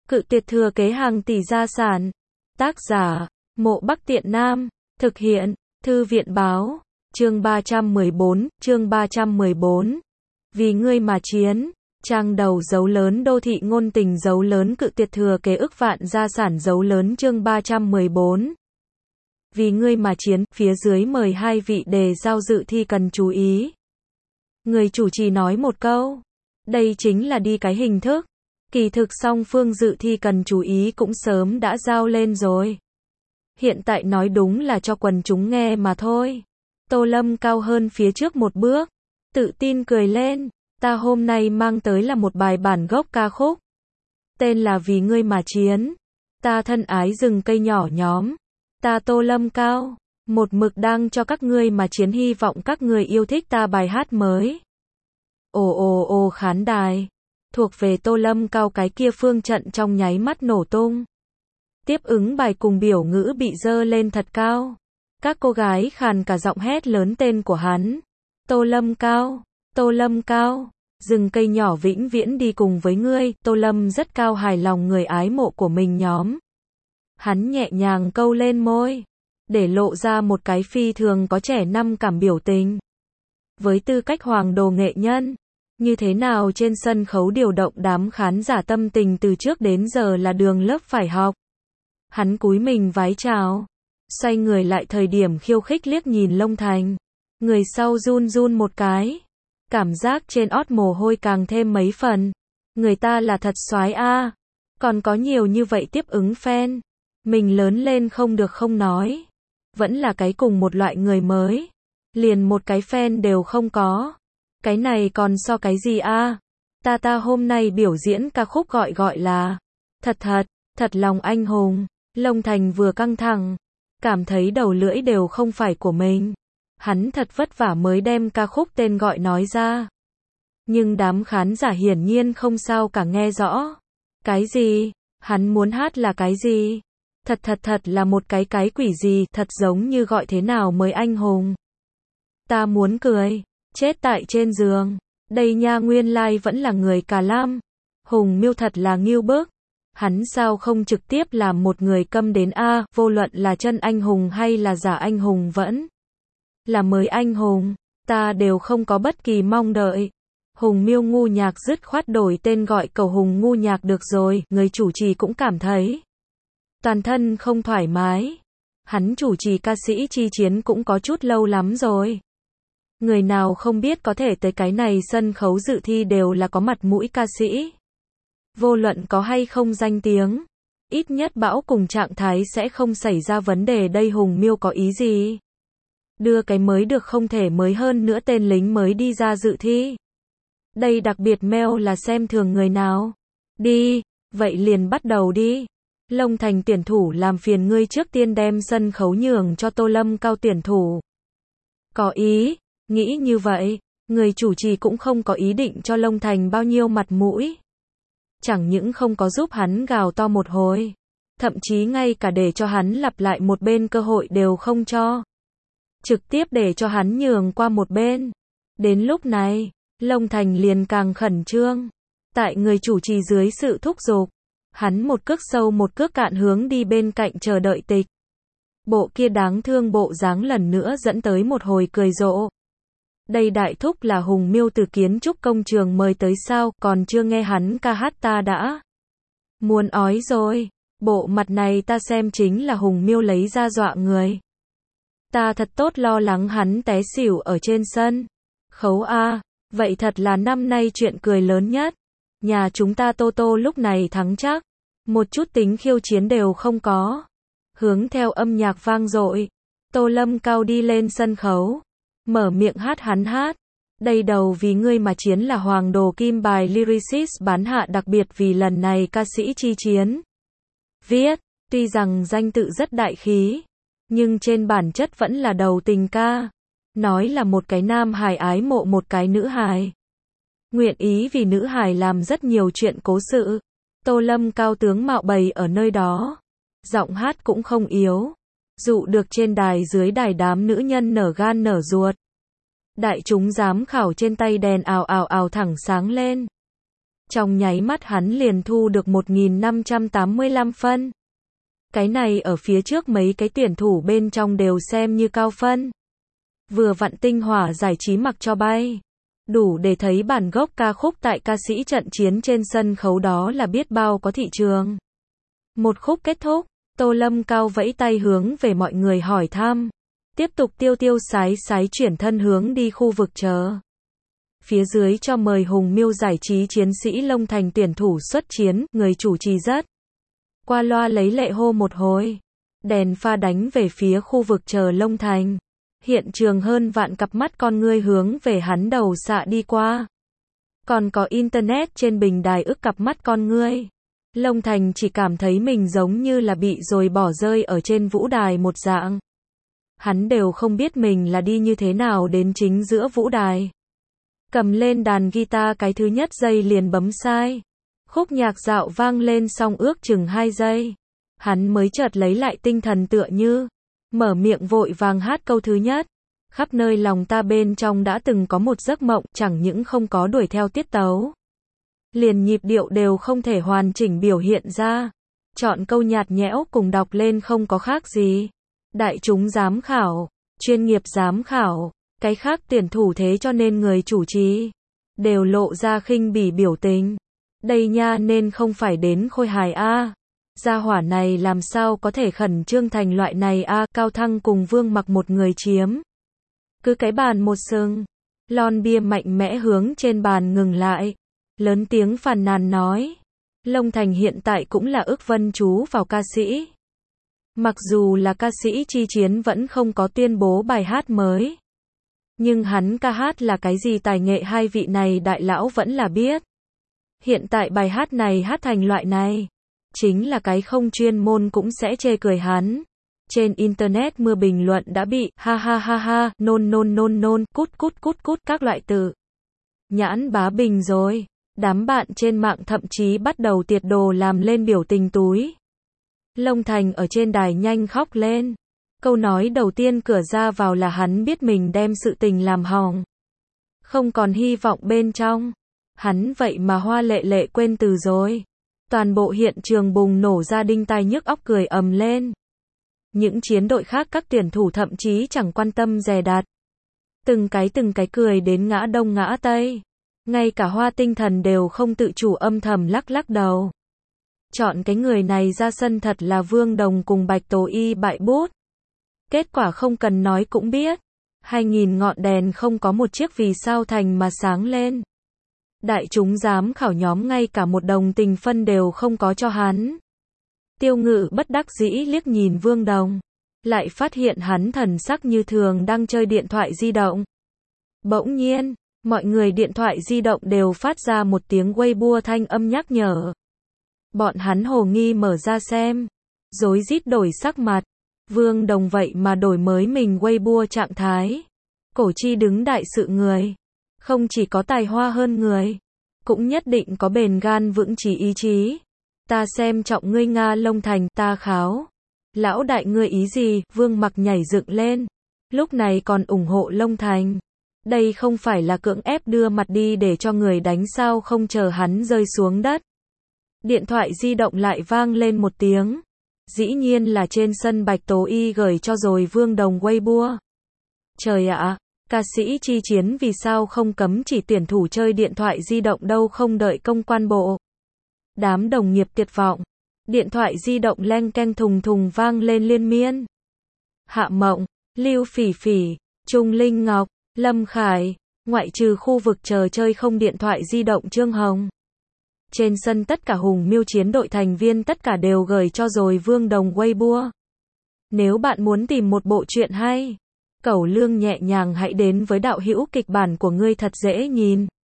Cự tuyệt thừa kế hàng tỷ gia sản. Tác giả, Mộ Bắc Tiện Nam. Thực hiện, Thư viện báo. Chương 314. Vì ngươi mà chiến. Trang đầu dấu lớn đô thị ngôn tình dấu lớn cự tuyệt thừa kế ức vạn gia sản dấu lớn chương 314. Vì ngươi mà chiến, phía dưới mời hai vị đề giao dự thi cần chú ý. Người chủ trì nói một câu. Đây chính là đi cái hình thức. Kỳ thực song phương dự thi cần chú ý cũng sớm đã giao lên rồi. Hiện tại nói đúng là cho quần chúng nghe mà thôi. Tô Lâm cao hơn phía trước một bước. Tự tin cười lên. Ta hôm nay mang tới là một bài bản gốc ca khúc. Tên là Vì ngươi mà chiến. Ta thân ái rừng cây nhỏ nhóm. Ta Tô Lâm cao. Một mực đang cho các ngươi mà chiến, hy vọng các ngươi yêu thích ta bài hát mới. Ồ khán đài. Thuộc về Tô Lâm cao cái kia phương trận trong nháy mắt nổ tung. Tiếp ứng bài cùng biểu ngữ bị dơ lên thật cao. Các cô gái khàn cả giọng hét lớn tên của hắn. Tô Lâm cao. Tô Lâm cao. Rừng cây nhỏ vĩnh viễn đi cùng với ngươi. Tô Lâm rất cao hài lòng người ái mộ của mình nhóm. Hắn nhẹ nhàng câu lên môi. Để lộ ra một cái phi thường có trẻ năm cảm biểu tình. Với tư cách hoàng đồ nghệ nhân. Như thế nào trên sân khấu điều động đám khán giả tâm tình từ trước đến giờ là đường lớp phải học. Hắn cúi mình vái chào. Xoay người lại thời điểm khiêu khích liếc nhìn Long Thành. Người sau run run một cái. Cảm giác trên ót mồ hôi càng thêm mấy phần. Người ta là thật soái a. Còn có nhiều như vậy tiếp ứng fan. Mình lớn lên không được không nói. Vẫn là cái cùng một loại người mới. Liền một cái fan đều không có. Cái này còn so cái gì a? Ta hôm nay biểu diễn ca khúc gọi là Thật lòng anh hùng. Long Thành vừa căng thẳng. Cảm thấy đầu lưỡi đều không phải của mình. Hắn thật vất vả mới đem ca khúc tên gọi nói ra. Nhưng đám khán giả hiển nhiên không sao cả nghe rõ. Cái gì? Hắn muốn hát là cái gì? Thật là một cái quỷ gì, thật giống như gọi thế nào mới anh hùng. Ta muốn cười. Chết tại trên giường. Đây nha nguyên lai vẫn là người Cà Lam. Hùng Miêu thật là ngưu bức. Hắn sao không trực tiếp làm một người câm đến a, vô luận là chân anh hùng hay là giả anh hùng vẫn là mới anh hùng, ta đều không có bất kỳ mong đợi. Hùng Miêu ngu nhạc dứt khoát đổi tên gọi cầu Hùng ngu nhạc được rồi, người chủ trì cũng cảm thấy toàn thân không thoải mái. Hắn chủ trì ca sĩ chi chiến cũng có chút lâu lắm rồi. Người nào không biết có thể tới cái này sân khấu dự thi đều là có mặt mũi ca sĩ. Vô luận có hay không danh tiếng, ít nhất bão cùng trạng thái sẽ không xảy ra vấn đề. Đây Hùng Miêu có ý gì? Đưa cái mới được không thể mới hơn nữa tên lính mới đi ra dự thi. Đây đặc biệt mail là xem thường người nào. Đi, vậy liền bắt đầu đi. Long Thành tuyển thủ làm phiền ngươi trước tiên đem sân khấu nhường cho Tô Lâm cao tuyển thủ. Có ý, nghĩ như vậy, người chủ trì cũng không có ý định cho Long Thành bao nhiêu mặt mũi. Chẳng những không có giúp hắn gào to một hồi, thậm chí ngay cả để cho hắn lặp lại một bên cơ hội đều không cho. Trực tiếp để cho hắn nhường qua một bên. Đến lúc này, Long Thành liền càng khẩn trương. Tại người chủ trì dưới sự thúc giục, hắn một cước sâu một cước cạn hướng đi bên cạnh chờ đợi tịch. Bộ kia đáng thương bộ dáng lần nữa dẫn tới một hồi cười rộ. Đây đại thúc là Hùng Miêu từ kiến trúc công trường mời tới sao, còn chưa nghe hắn ca hát ta đã muốn ói rồi. Bộ mặt này ta xem chính là Hùng Miêu lấy ra dọa người. Ta thật tốt lo lắng hắn té xỉu ở trên sân khấu a. Vậy thật là năm nay chuyện cười lớn nhất. Nhà chúng ta Tô Tô lúc này thắng chắc. Một chút tính khiêu chiến đều không có. Hướng theo âm nhạc vang dội, Tô Lâm cao đi lên sân khấu. Mở miệng hát hắn hát. Đây đầu vì ngươi mà chiến là hoàng đồ kim bài lyricist bán hạ đặc biệt vì lần này ca sĩ chi chiến. Viết, tuy rằng danh tự rất đại khí, nhưng trên bản chất vẫn là đầu tình ca. Nói là một cái nam hài ái mộ một cái nữ hài. Nguyện ý vì nữ hài làm rất nhiều chuyện cố sự. Tô Lâm cao tướng mạo bày ở nơi đó. Giọng hát cũng không yếu. Dụ được trên đài dưới đài đám nữ nhân nở gan nở ruột. Đại chúng giám khảo trên tay đèn ào ào ào thẳng sáng lên. Trong nháy mắt hắn liền thu được 1585 phân. Cái này ở phía trước mấy cái tuyển thủ bên trong đều xem như cao phân. Vừa vặn tinh hỏa giải trí mặc cho bay. Đủ để thấy bản gốc ca khúc tại ca sĩ trận chiến trên sân khấu đó là biết bao có thị trường. Một khúc kết thúc, Tô Lâm Cao vẫy tay hướng về mọi người hỏi thăm. Tiếp tục tiêu tiêu sái sái chuyển thân hướng đi khu vực chờ. Phía dưới cho mời Hùng Miêu giải trí chiến sĩ Long Thành tuyển thủ xuất chiến, người chủ trì rất qua loa lấy lệ hô một hồi. Đèn pha đánh về phía khu vực chờ Long Thành. Hiện trường hơn vạn cặp mắt con ngươi hướng về hắn đầu xạ đi qua. Còn có internet trên bình đài ức cặp mắt con ngươi. Long Thành chỉ cảm thấy mình giống như là bị rồi bỏ rơi ở trên vũ đài một dạng. Hắn đều không biết mình là đi như thế nào đến chính giữa vũ đài. Cầm lên đàn guitar cái thứ nhất giây liền bấm sai. Khúc nhạc dạo vang lên xong ước chừng 2 giây. Hắn mới chợt lấy lại tinh thần tựa như mở miệng vội vàng hát câu thứ nhất. Khắp nơi lòng ta bên trong đã từng có một giấc mộng, chẳng những không có đuổi theo tiết tấu. Liền nhịp điệu đều không thể hoàn chỉnh biểu hiện ra. Chọn câu nhạt nhẽo cùng đọc lên không có khác gì. Đại chúng giám khảo, chuyên nghiệp giám khảo, cái khác tuyển thủ thế cho nên người chủ trì đều lộ ra khinh bỉ biểu tình. Đây nha nên không phải đến khôi hài a. Gia hỏa này làm sao có thể khẩn trương thành loại này a. Cao Thăng cùng Vương Mặc một người chiếm cứ cái bàn một sừng. Lon bia mạnh mẽ hướng trên bàn ngừng lại. Lớn tiếng phàn nàn nói. Long Thành hiện tại cũng là ức vân chú vào ca sĩ. Mặc dù là ca sĩ chi chiến vẫn không có tuyên bố bài hát mới. Nhưng hắn ca hát là cái gì tài nghệ hai vị này đại lão vẫn là biết. Hiện tại bài hát này hát thành loại này. Chính là cái không chuyên môn cũng sẽ chê cười hắn. Trên internet mưa bình luận đã bị ha ha ha ha, nôn nôn nôn nôn, cút cút cút cút các loại từ nhãn bá bình rồi. Đám bạn trên mạng thậm chí bắt đầu tiệt đồ làm lên biểu tình túi. Long Thành ở trên đài nhanh khóc lên. Câu nói đầu tiên cửa ra vào là hắn biết mình đem sự tình làm hỏng. Không còn hy vọng bên trong. Hắn vậy mà hoa lệ lệ quên từ rồi. Toàn bộ hiện trường bùng nổ ra đinh tai nhức óc cười ầm lên. Những chiến đội khác các tuyển thủ thậm chí chẳng quan tâm dè đặt. Từng cái cười đến ngã đông ngã tây. Ngay cả Hoa Tinh Thần đều không tự chủ âm thầm lắc lắc đầu. Chọn cái người này ra sân thật là Vương Đồng cùng Bạch Tố Y bại bút. Kết quả không cần nói cũng biết. 2000 ngọn đèn không có một chiếc vì sao thành mà sáng lên. Đại chúng giám khảo nhóm ngay cả một đồng tình phân đều không có cho hắn. Tiêu Ngự bất đắc dĩ liếc nhìn Vương Đồng. Lại phát hiện hắn thần sắc như thường đang chơi điện thoại di động. Bỗng nhiên, mọi người điện thoại di động đều phát ra một tiếng Weibo thanh âm nhắc nhở. Bọn hắn hồ nghi mở ra xem. Rối rít đổi sắc mặt. Vương Đồng vậy mà đổi mới mình Weibo trạng thái. Cổ chi đứng đại sự người. Không chỉ có tài hoa hơn người. Cũng nhất định có bền gan vững chí ý chí. Ta xem trọng ngươi Nga Long Thành, ta kháo. Lão đại ngươi ý gì? Vương Mặc nhảy dựng lên. Lúc này còn ủng hộ Long Thành. Đây không phải là cưỡng ép đưa mặt đi để cho người đánh sao không chờ hắn rơi xuống đất. Điện thoại di động lại vang lên một tiếng. Dĩ nhiên là trên sân Bạch Tố Y gửi cho rồi Vương Đồng Weibo. Trời ạ, ca sĩ chi chiến vì sao không cấm chỉ tuyển thủ chơi điện thoại di động đâu không đợi công quan bộ. Đám đồng nghiệp tuyệt vọng. Điện thoại di động leng keng thùng thùng vang lên liên miên. Hạ Mộng, Lưu Phỉ Phỉ, Trung Linh Ngọc, Lâm Khải, ngoại trừ khu vực chờ chơi không điện thoại di động Trương Hồng. Trên sân tất cả Hùng Miêu chiến đội thành viên tất cả đều gửi cho rồi Vương Đồng Weibo. Nếu bạn muốn tìm một bộ truyện hay, cẩu lương nhẹ nhàng hãy đến với đạo hữu kịch bản của ngươi thật dễ nhìn.